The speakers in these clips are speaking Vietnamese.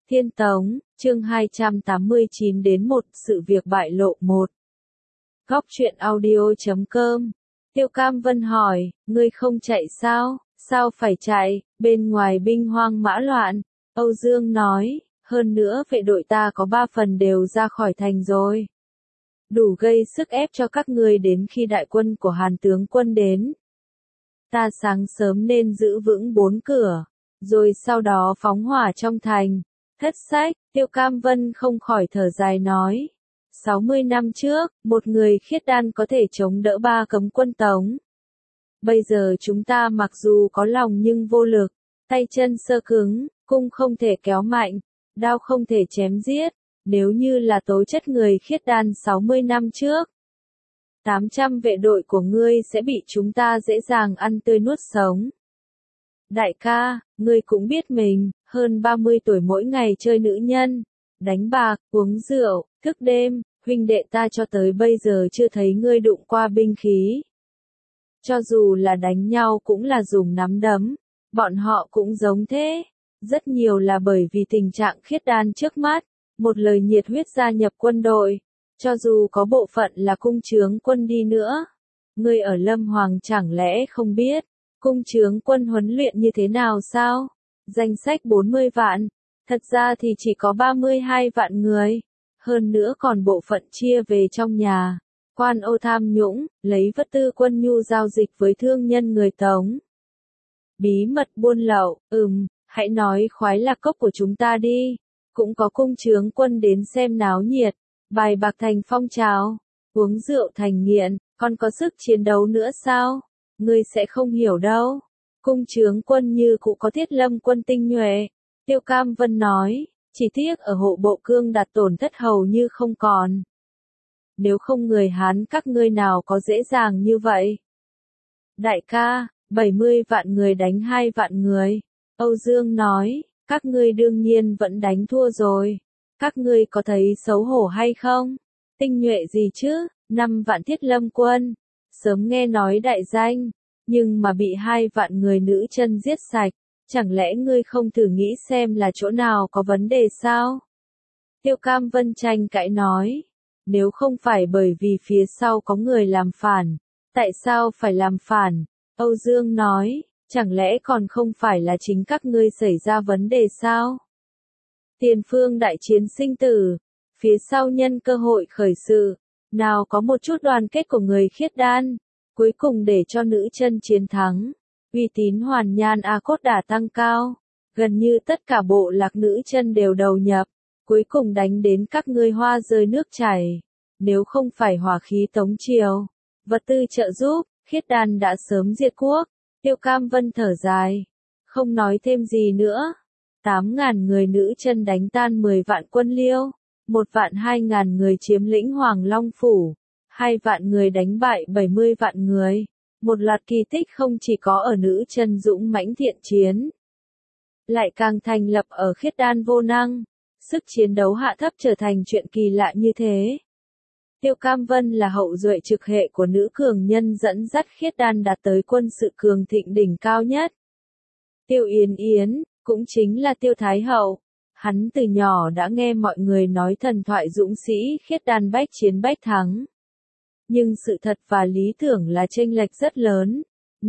Thiên Tống, chương 289 đến 1, sự việc bại lộ 1. Góc truyện audio.com. Tiêu Cam Vân hỏi, ngươi không chạy sao? Sao phải chạy, bên ngoài binh hoang mã loạn. Âu Dương nói, hơn nữa vệ đội ta có 3 phần đều ra khỏi thành rồi. Đủ gây sức ép cho các ngươi đến khi đại quân của Hàn tướng quân đến. Ta sáng sớm nên giữ vững 4 cửa, rồi sau đó phóng hỏa trong thành. Thất sách, Tiêu Cam Vân không khỏi thở dài nói. 60 năm trước, một người khiết đan có thể chống đỡ 3 cấm quân Tống. Bây giờ chúng ta mặc dù có lòng nhưng vô lực, tay chân sơ cứng, cung không thể kéo mạnh, đao không thể chém giết. Nếu như là tố chất người khiết đan 60 năm trước, 800 vệ đội của ngươi sẽ bị chúng ta dễ dàng ăn tươi nuốt sống. Đại ca, ngươi cũng biết mình, hơn 30 tuổi mỗi ngày chơi nữ nhân, đánh bạc, uống rượu, thức đêm, huynh đệ ta cho tới bây giờ chưa thấy ngươi đụng qua binh khí. Cho dù là đánh nhau cũng là dùng nắm đấm, bọn họ cũng giống thế, rất nhiều là bởi vì tình trạng khiết đan trước mắt, một lời nhiệt huyết gia nhập quân đội, cho dù có bộ phận là cung chướng quân đi nữa. Ngươi ở Lâm Hoàng chẳng lẽ không biết, cung chướng quân huấn luyện như thế nào sao? Danh sách 40 vạn, thật ra thì chỉ có 32 vạn người, hơn nữa còn bộ phận chia về trong nhà, quan ô tham nhũng, lấy vật tư quân nhu giao dịch với thương nhân người Tống. Bí mật buôn lậu, hãy nói khoái lạc cốc của chúng ta đi, cũng có cung chướng quân đến xem náo nhiệt, bài bạc thành phong trào, uống rượu thành nghiện, còn có sức chiến đấu nữa sao? Ngươi sẽ không hiểu đâu. Cung chướng quân như cụ có Thiết Lâm quân tinh nhuệ. Tiêu Cam Vân nói, chỉ tiếc ở hộ bộ cương đạt tổn thất hầu như không còn. Nếu không người Hán các ngươi nào có dễ dàng như vậy. Đại ca, 70 vạn người đánh 2 vạn người. Âu Dương nói, các ngươi đương nhiên vẫn đánh thua rồi. Các ngươi có thấy xấu hổ hay không? Tinh nhuệ gì chứ, 5 vạn Thiết Lâm quân. Sớm nghe nói đại danh, nhưng mà bị 2 vạn người nữ chân giết sạch, chẳng lẽ ngươi không thử nghĩ xem là chỗ nào có vấn đề sao? Tiêu Cam Vân tranh cãi nói, nếu không phải bởi vì phía sau có người làm phản, tại sao phải làm phản? Âu Dương nói, chẳng lẽ còn không phải là chính các ngươi xảy ra vấn đề sao? Tiền phương đại chiến sinh tử, phía sau nhân cơ hội khởi sự, nào có một chút đoàn kết của người khiết đan, cuối cùng để cho nữ chân chiến thắng, uy tín Hoàn Nhan A Cốt Đà tăng cao, gần như tất cả bộ lạc nữ chân đều đầu nhập, cuối cùng đánh đến các ngươi hoa rơi nước chảy. Nếu không phải hỏa khí Tống triều, vật tư trợ giúp, khiết đan đã sớm diệt quốc. Tiêu Cam Vân thở dài, không nói thêm gì nữa. 8.000 người nữ chân đánh tan 10 vạn quân Liêu, 1.200.000 người chiếm lĩnh Hoàng Long Phủ, 2 vạn người đánh bại 70 vạn người. Một loạt kỳ tích không chỉ có ở nữ chân dũng mãnh thiện chiến, lại càng thành lập ở khiết đan vô năng, sức chiến đấu hạ thấp trở thành chuyện kỳ lạ như thế. Tiêu Cam Vân là hậu duệ trực hệ của nữ cường nhân dẫn dắt khiết đan đạt tới quân sự cường thịnh đỉnh cao nhất. Tiêu Yến Yến, cũng chính là Tiêu Thái Hậu, hắn từ nhỏ đã nghe mọi người nói thần thoại dũng sĩ khiết đan bách chiến bách thắng. Nhưng sự thật và lý tưởng là chênh lệch rất lớn.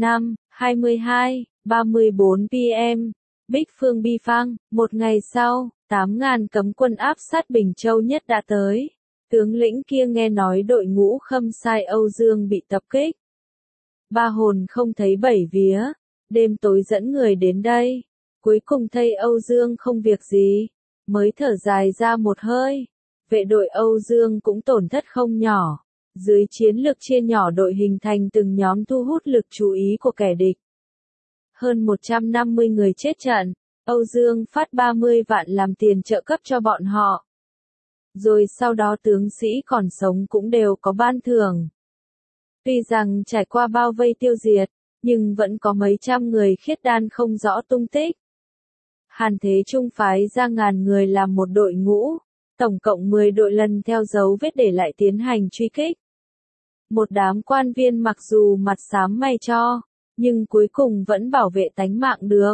22:34 PM, Bích Phương Bi Phang, một ngày sau, 8.000 cấm quân áp sát Bình Châu nhất đã tới. Tướng lĩnh kia nghe nói đội ngũ Khâm Sai Âu Dương bị tập kích. Ba hồn không thấy bảy vía, đêm tối dẫn người đến đây. Cuối cùng thấy Âu Dương không việc gì, mới thở dài ra một hơi. Vệ đội Âu Dương cũng tổn thất không nhỏ. Dưới chiến lược chia nhỏ đội hình thành từng nhóm thu hút lực chú ý của kẻ địch. Hơn 150 người chết trận, Âu Dương phát 30 vạn làm tiền trợ cấp cho bọn họ. Rồi sau đó tướng sĩ còn sống cũng đều có ban thưởng. Tuy rằng trải qua bao vây tiêu diệt, nhưng vẫn có mấy trăm người khiết đan không rõ tung tích. Hàn Thế Trung phái ra ngàn người làm một đội ngũ, tổng cộng 10 đội lần theo dấu vết để lại tiến hành truy kích. Một đám quan viên mặc dù mặt xám mày cho, nhưng cuối cùng vẫn bảo vệ tánh mạng được.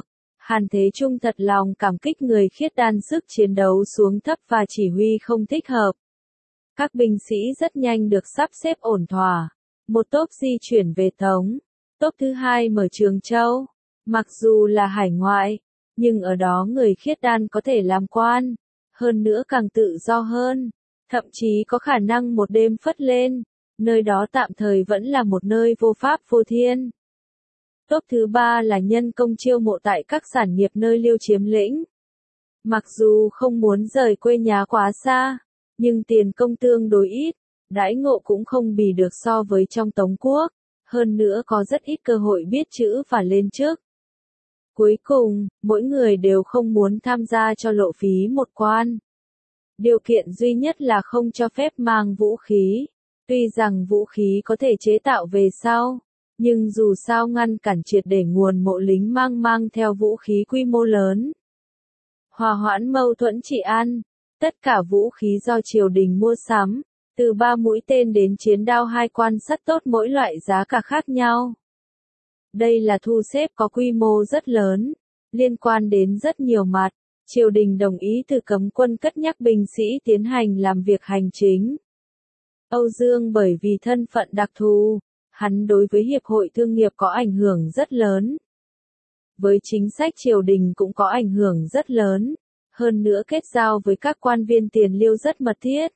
Hàn Thế Trung thật lòng cảm kích người khiết đan sức chiến đấu xuống thấp và chỉ huy không thích hợp. Các binh sĩ rất nhanh được sắp xếp ổn thỏa. Một tốp di chuyển về Tống. Tốp thứ hai mở Trường Châu. Mặc dù là hải ngoại, nhưng ở đó người khiết đan có thể làm quan. Hơn nữa càng tự do hơn. Thậm chí có khả năng một đêm phất lên. Nơi đó tạm thời vẫn là một nơi vô pháp vô thiên. Tốp thứ ba là nhân công chiêu mộ tại các sản nghiệp nơi Liêu chiếm lĩnh. Mặc dù không muốn rời quê nhà quá xa, nhưng tiền công tương đối ít, đãi ngộ cũng không bì được so với trong Tống quốc, hơn nữa có rất ít cơ hội biết chữ và lên chức. Cuối cùng, mỗi người đều không muốn tham gia cho lộ phí một quan. Điều kiện duy nhất là không cho phép mang vũ khí. Tuy rằng vũ khí có thể chế tạo về sau, nhưng dù sao ngăn cản triệt để nguồn mộ lính mang theo vũ khí quy mô lớn. Hòa hoãn mâu thuẫn trị an, tất cả vũ khí do triều đình mua sắm, từ 3 mũi tên đến chiến đao 2 quan sắt tốt mỗi loại giá cả khác nhau. Đây là thu xếp có quy mô rất lớn, liên quan đến rất nhiều mặt. Triều đình đồng ý từ cấm quân cất nhắc binh sĩ tiến hành làm việc hành chính. Âu Dương bởi vì thân phận đặc thù, hắn đối với hiệp hội thương nghiệp có ảnh hưởng rất lớn. Với chính sách triều đình cũng có ảnh hưởng rất lớn, hơn nữa kết giao với các quan viên tiền Liêu rất mật thiết.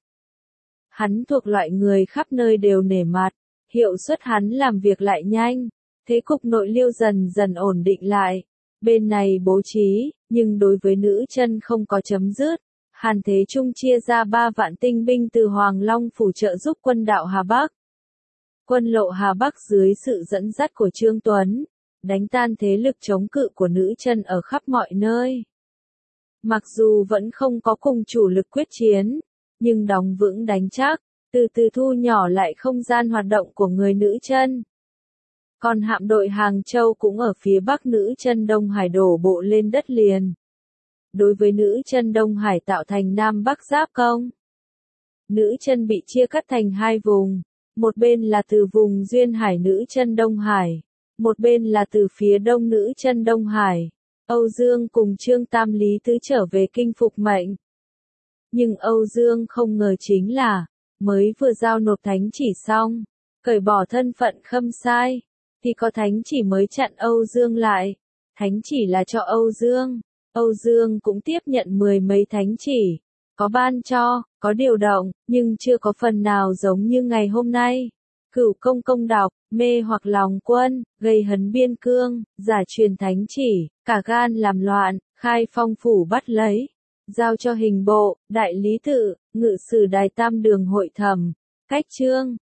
Hắn thuộc loại người khắp nơi đều nể mặt, hiệu suất hắn làm việc lại nhanh, thế cục nội Liêu dần dần ổn định lại. Bên này bố trí, nhưng đối với nữ chân không có chấm dứt. Hàn Thế Trung chia ra 3 vạn tinh binh từ Hoàng Long phủ trợ giúp quân đạo Hà Bắc. Quân lộ Hà Bắc dưới sự dẫn dắt của Trương Tuấn, đánh tan thế lực chống cự của nữ chân ở khắp mọi nơi. Mặc dù vẫn không có cùng chủ lực quyết chiến, nhưng đóng vững đánh chắc, từ từ thu nhỏ lại không gian hoạt động của người nữ chân. Còn hạm đội Hàng Châu cũng ở phía bắc nữ chân Đông Hải đổ bộ lên đất liền. Đối với nữ chân Đông Hải tạo thành Nam Bắc giáp công. Nữ chân bị chia cắt thành 2 vùng, một bên là từ vùng Duyên Hải nữ chân Đông Hải, một bên là từ phía đông nữ chân Đông Hải. Âu Dương cùng Trương Tam Lý Tứ trở về kinh phục mệnh. Nhưng Âu Dương không ngờ chính là, mới vừa giao nộp thánh chỉ xong, cởi bỏ thân phận Khâm Sai, thì có thánh chỉ mới chặn Âu Dương lại. Thánh chỉ là cho Âu Dương. Âu Dương cũng tiếp nhận 10 mấy thánh chỉ, có ban cho, có điều động, nhưng chưa có phần nào giống như ngày hôm nay. Cửu công công đọc, mê hoặc lòng quân, gây hấn biên cương, giả truyền thánh chỉ, cả gan làm loạn, khai phong phủ bắt lấy, giao cho hình bộ, đại lý tự, ngự sử đài tam đường hội thẩm, cách chương.